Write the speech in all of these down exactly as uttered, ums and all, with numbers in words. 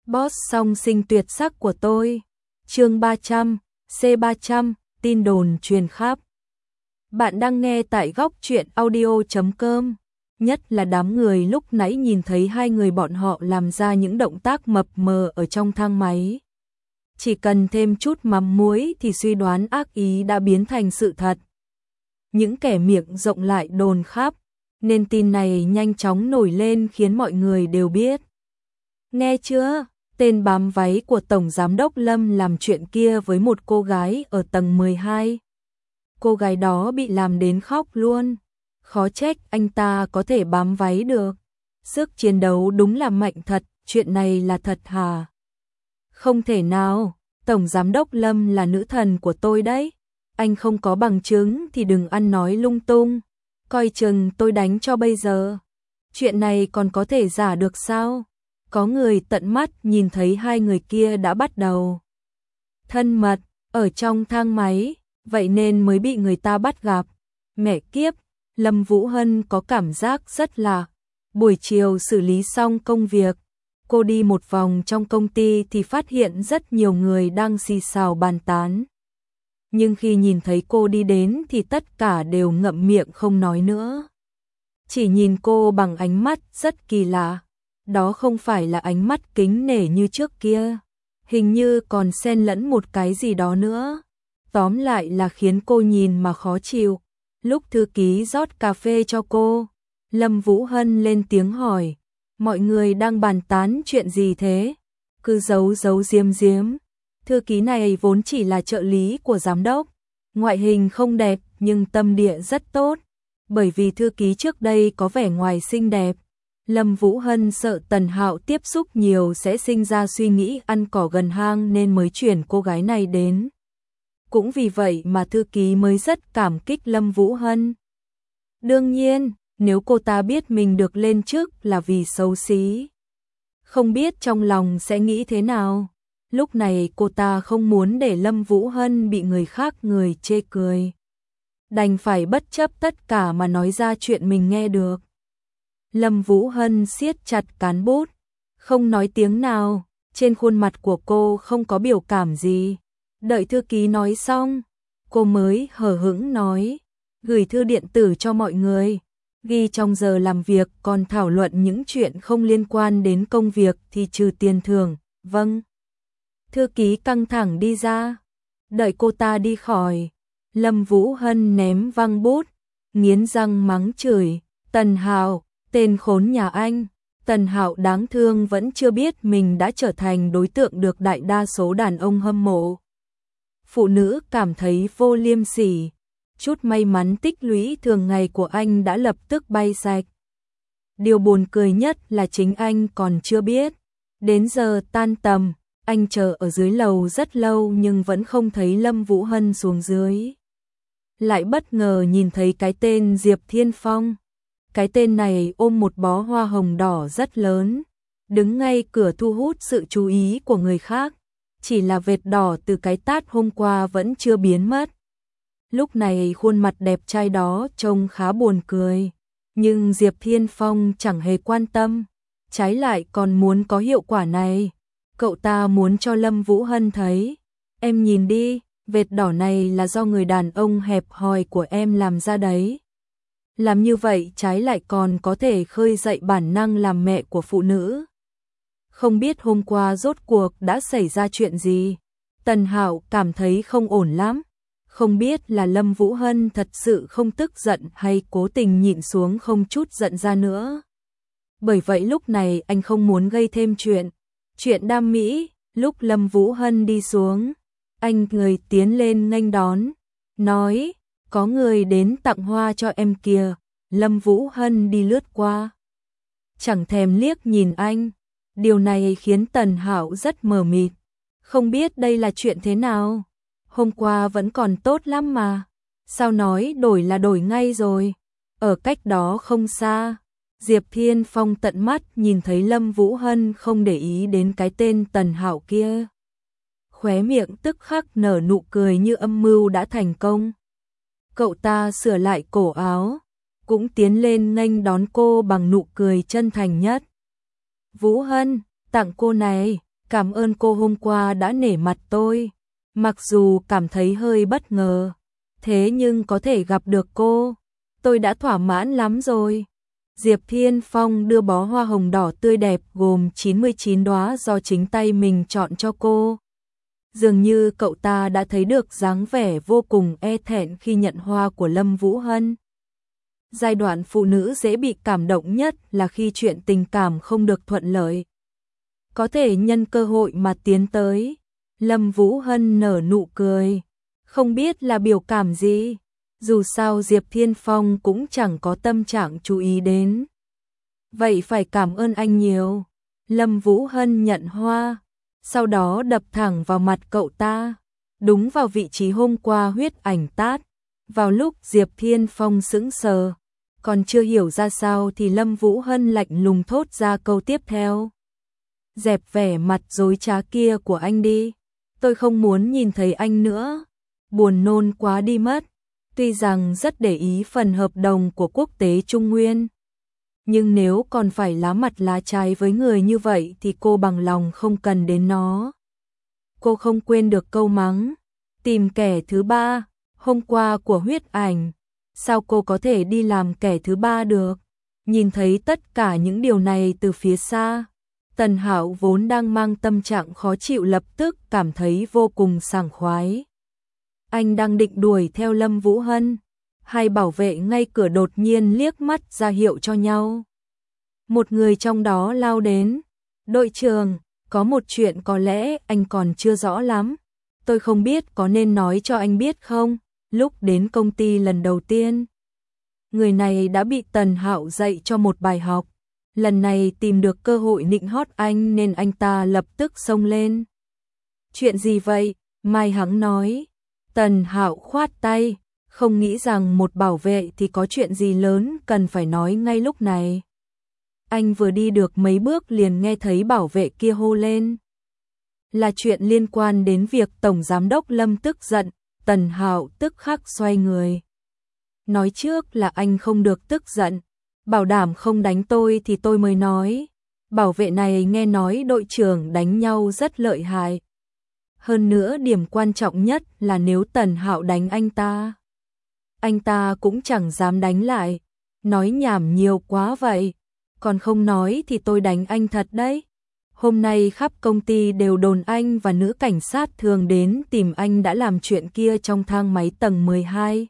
Boss song sinh tuyệt sắc của tôi. Chương ba trăm, C ba trăm, tin đồn truyền khắp. Bạn đang nghe tại góc truyện audio chấm com. Nhất là đám người lúc nãy nhìn thấy hai người bọn họ làm ra những động tác mập mờ ở trong thang máy. Chỉ cần thêm chút mắm muối thì suy đoán ác ý đã biến thành sự thật. Những kẻ miệng rộng lại đồn khắp, nên tin này nhanh chóng nổi lên khiến mọi người đều biết. Nghe chưa? Tên bám váy của Tổng Giám đốc Lâm làm chuyện kia với một cô gái ở tầng mười hai. Cô gái đó bị làm đến khóc luôn. Khó trách anh ta có thể bám váy được. Sức chiến đấu đúng là mạnh thật, chuyện này là thật hả? Không thể nào, Tổng Giám đốc Lâm là nữ thần của tôi đấy. Anh không có bằng chứng thì đừng ăn nói lung tung. Coi chừng tôi đánh cho bây giờ. Chuyện này còn có thể giả được sao? Có người tận mắt nhìn thấy hai người kia đã bắt đầu thân mật ở trong thang máy, vậy nên mới bị người ta bắt gặp. Mẹ kiếp, Lâm Vũ Hân có cảm giác rất lạ. Buổi chiều xử lý xong công việc, cô đi một vòng trong công ty thì phát hiện rất nhiều người đang xì xào bàn tán. Nhưng khi nhìn thấy cô đi đến thì tất cả đều ngậm miệng không nói nữa. Chỉ nhìn cô bằng ánh mắt rất kỳ lạ. Đó không phải là ánh mắt kính nể như trước kia, hình như còn xen lẫn một cái gì đó nữa. Tóm lại là khiến cô nhìn mà khó chịu. Lúc thư ký rót cà phê cho cô, Lâm Vũ Hân lên tiếng hỏi, mọi người đang bàn tán chuyện gì thế? Cứ giấu giấu giếm giếm. Thư ký này vốn chỉ là trợ lý của giám đốc, ngoại hình không đẹp nhưng tâm địa rất tốt. Bởi vì thư ký trước đây có vẻ ngoài xinh đẹp, Lâm Vũ Hân sợ Tần Hạo tiếp xúc nhiều sẽ sinh ra suy nghĩ ăn cỏ gần hang nên mới chuyển cô gái này đến. Cũng vì vậy mà thư ký mới rất cảm kích Lâm Vũ Hân. Đương nhiên, nếu cô ta biết mình được lên chức là vì xấu xí, không biết trong lòng sẽ nghĩ thế nào. Lúc này cô ta không muốn để Lâm Vũ Hân bị người khác người chê cười. Đành phải bất chấp tất cả mà nói ra chuyện mình nghe được. Lâm Vũ Hân siết chặt cán bút, không nói tiếng nào, trên khuôn mặt của cô không có biểu cảm gì. Đợi thư ký nói xong, cô mới hờ hững nói, gửi thư điện tử cho mọi người, ghi trong giờ làm việc còn thảo luận những chuyện không liên quan đến công việc thì trừ tiền thưởng. Vâng. Thư ký căng thẳng đi ra. Đợi cô ta đi khỏi, Lâm Vũ Hân ném văng bút, nghiến răng mắng chửi, Tần Hạo, tên khốn nhà anh. Tần Hạo đáng thương vẫn chưa biết mình đã trở thành đối tượng được đại đa số đàn ông hâm mộ. Phụ nữ cảm thấy vô liêm sỉ, chút may mắn tích lũy thường ngày của anh đã lập tức bay sạch. Điều buồn cười nhất là chính anh còn chưa biết. Đến giờ tan tầm, anh chờ ở dưới lầu rất lâu nhưng vẫn không thấy Lâm Vũ Hân xuống dưới. Lại bất ngờ nhìn thấy cái tên Diệp Thiên Phong. Cái tên này ôm một bó hoa hồng đỏ rất lớn, đứng ngay cửa thu hút sự chú ý của người khác. Chỉ là vệt đỏ từ cái tát hôm qua vẫn chưa biến mất. Lúc này khuôn mặt đẹp trai đó trông khá buồn cười, nhưng Diệp Thiên Phong chẳng hề quan tâm, trái lại còn muốn có hiệu quả này. Cậu ta muốn cho Lâm Vũ Hân thấy, em nhìn đi, vệt đỏ này là do người đàn ông hẹp hòi của em làm ra đấy. Làm như vậy trái lại còn có thể khơi dậy bản năng làm mẹ của phụ nữ. Không biết hôm qua rốt cuộc đã xảy ra chuyện gì. Tần Hạo cảm thấy không ổn lắm. Không biết là Lâm Vũ Hân thật sự không tức giận hay cố tình nhịn xuống không chút giận ra nữa. Bởi vậy lúc này anh không muốn gây thêm chuyện. Chuyện đam mỹ, lúc Lâm Vũ Hân đi xuống, anh người tiến lên nghênh đón, nói, có người đến tặng hoa cho em kìa. Lâm Vũ Hân đi lướt qua, chẳng thèm liếc nhìn anh. Điều này khiến Tần Hạo rất mờ mịt, không biết đây là chuyện thế nào. Hôm qua vẫn còn tốt lắm mà, sao nói đổi là đổi ngay rồi. Ở cách đó không xa, Diệp Thiên Phong tận mắt nhìn thấy Lâm Vũ Hân không để ý đến cái tên Tần Hạo kia. Khóe miệng tức khắc nở nụ cười như âm mưu đã thành công. Cậu ta sửa lại cổ áo, cũng tiến lên nghênh đón cô bằng nụ cười chân thành nhất. Vũ Hân, tặng cô này. cảm ơn cô hôm qua đã nể mặt tôi. Mặc dù cảm thấy hơi bất ngờ, thế nhưng có thể gặp được cô, tôi đã thỏa mãn lắm rồi. Diệp Thiên Phong đưa bó hoa hồng đỏ tươi đẹp gồm chín mươi chín đóa do chính tay mình chọn cho cô. Dường như cậu ta đã thấy được dáng vẻ vô cùng e thẹn khi nhận hoa của Lâm Vũ Hân. Giai đoạn phụ nữ dễ bị cảm động nhất là khi chuyện tình cảm không được thuận lợi. Có thể nhân cơ hội mà tiến tới. Lâm Vũ Hân nở nụ cười, không biết là biểu cảm gì. Dù sao Diệp Thiên Phong cũng chẳng có tâm trạng chú ý đến. Vậy phải cảm ơn anh nhiều. Lâm Vũ Hân nhận hoa, sau đó đập thẳng vào mặt cậu ta, đúng vào vị trí hôm qua huyết ảnh tát. Vào lúc Diệp Thiên Phong sững sờ, còn chưa hiểu ra sao thì Lâm Vũ Hân lạnh lùng thốt ra câu tiếp theo. Dẹp vẻ mặt dối trá kia của anh đi, tôi không muốn nhìn thấy anh nữa. Buồn nôn quá đi mất. Tuy rằng rất để ý phần hợp đồng của quốc tế Trung Nguyên, nhưng nếu còn phải lá mặt lá trái với người như vậy thì cô bằng lòng không cần đến nó. Cô không quên được câu mắng, tìm kẻ thứ ba, hôm qua của huyết ảnh, sao cô có thể đi làm kẻ thứ ba được? Nhìn thấy tất cả những điều này từ phía xa, Tần Hạo vốn đang mang tâm trạng khó chịu lập tức cảm thấy vô cùng sảng khoái. Anh đang định đuổi theo Lâm Vũ Hân, hai bảo vệ ngay cửa đột nhiên liếc mắt ra hiệu cho nhau. Một người trong đó lao đến, đội trưởng, có một chuyện có lẽ anh còn chưa rõ lắm, tôi không biết có nên nói cho anh biết không. Lúc đến công ty lần đầu tiên, người này đã bị Tần Hạo dạy cho một bài học, lần này tìm được cơ hội nịnh hót anh nên anh ta lập tức xông lên. Chuyện gì vậy? Mai Hắng nói. Tần Hạo khoát tay, không nghĩ rằng một bảo vệ thì có chuyện gì lớn cần phải nói ngay lúc này. Anh vừa đi được mấy bước liền nghe thấy bảo vệ kia hô lên. Là chuyện liên quan đến việc Tổng Giám đốc Lâm tức giận. Tần Hạo tức khắc xoay người. Nói trước là anh không được tức giận, bảo đảm không đánh tôi thì tôi mới nói. Bảo vệ này nghe nói đội trưởng đánh nhau rất lợi hại. Hơn nữa điểm quan trọng nhất là nếu Tần Hạo đánh anh ta, anh ta cũng chẳng dám đánh lại. Nói nhảm nhiều quá vậy, còn không nói thì tôi đánh anh thật đấy. Hôm nay khắp công ty đều đồn anh và nữ cảnh sát thường đến tìm anh đã làm chuyện kia trong thang máy tầng mười hai.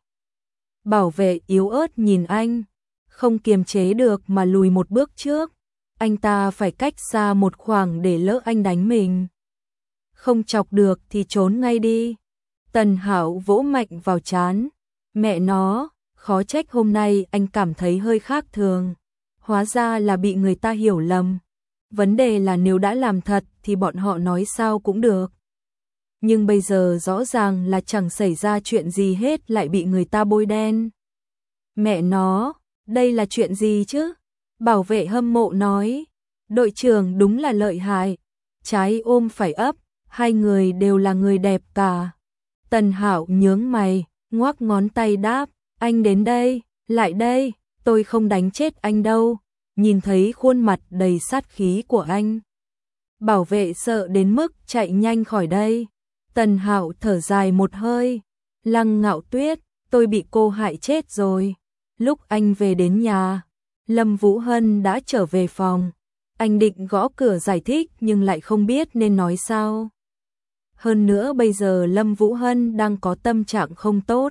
Bảo vệ yếu ớt nhìn anh, không kiềm chế được mà lùi một bước trước. Anh ta phải cách xa một khoảng để lỡ anh đánh mình. Không chọc được thì trốn ngay đi. Tần Hạo vỗ mạnh vào trán. Mẹ nó, khó trách hôm nay anh cảm thấy hơi khác thường. Hóa ra là bị người ta hiểu lầm. Vấn đề là nếu đã làm thật thì bọn họ nói sao cũng được. Nhưng bây giờ rõ ràng là chẳng xảy ra chuyện gì hết lại bị người ta bôi đen. Mẹ nó, đây là chuyện gì chứ? Bảo vệ hâm mộ nói. Đội trưởng đúng là lợi hại. Trái ôm phải ấp, hai người đều là người đẹp cả. Tần Hạo nhướng mày, ngoắc ngón tay đáp. Anh đến đây, lại đây, tôi không đánh chết anh đâu. Nhìn thấy khuôn mặt đầy sát khí của anh, bảo vệ sợ đến mức chạy nhanh khỏi đây. Tần Hạo thở dài một hơi. Lăng Ngạo Tuyết, tôi bị cô hại chết rồi. Lúc anh về đến nhà, Lâm Vũ Hân đã trở về phòng. Anh định gõ cửa giải thích nhưng lại không biết nên nói sao. Hơn nữa bây giờ Lâm Vũ Hân đang có tâm trạng không tốt.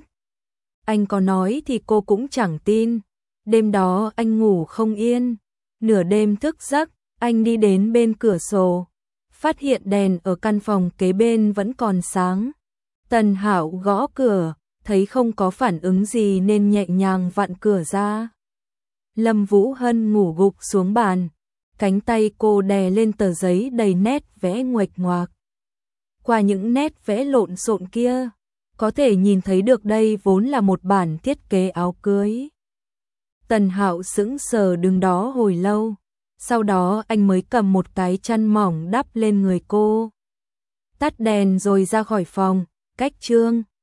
Anh có nói thì cô cũng chẳng tin. Đêm đó anh ngủ không yên. Nửa đêm thức giấc, anh đi đến bên cửa sổ, phát hiện đèn ở căn phòng kế bên vẫn còn sáng. Tần Hạo gõ cửa, thấy không có phản ứng gì nên nhẹ nhàng vặn cửa ra. Lâm Vũ Hân ngủ gục xuống bàn, cánh tay cô đè lên tờ giấy đầy nét vẽ nguệch ngoạc. Qua những nét vẽ lộn xộn kia, có thể nhìn thấy được đây vốn là một bản thiết kế áo cưới. Tần Hạo sững sờ đứng đó hồi lâu, sau đó anh mới cầm một cái chăn mỏng đắp lên người cô. Tắt đèn rồi ra khỏi phòng, cách trương.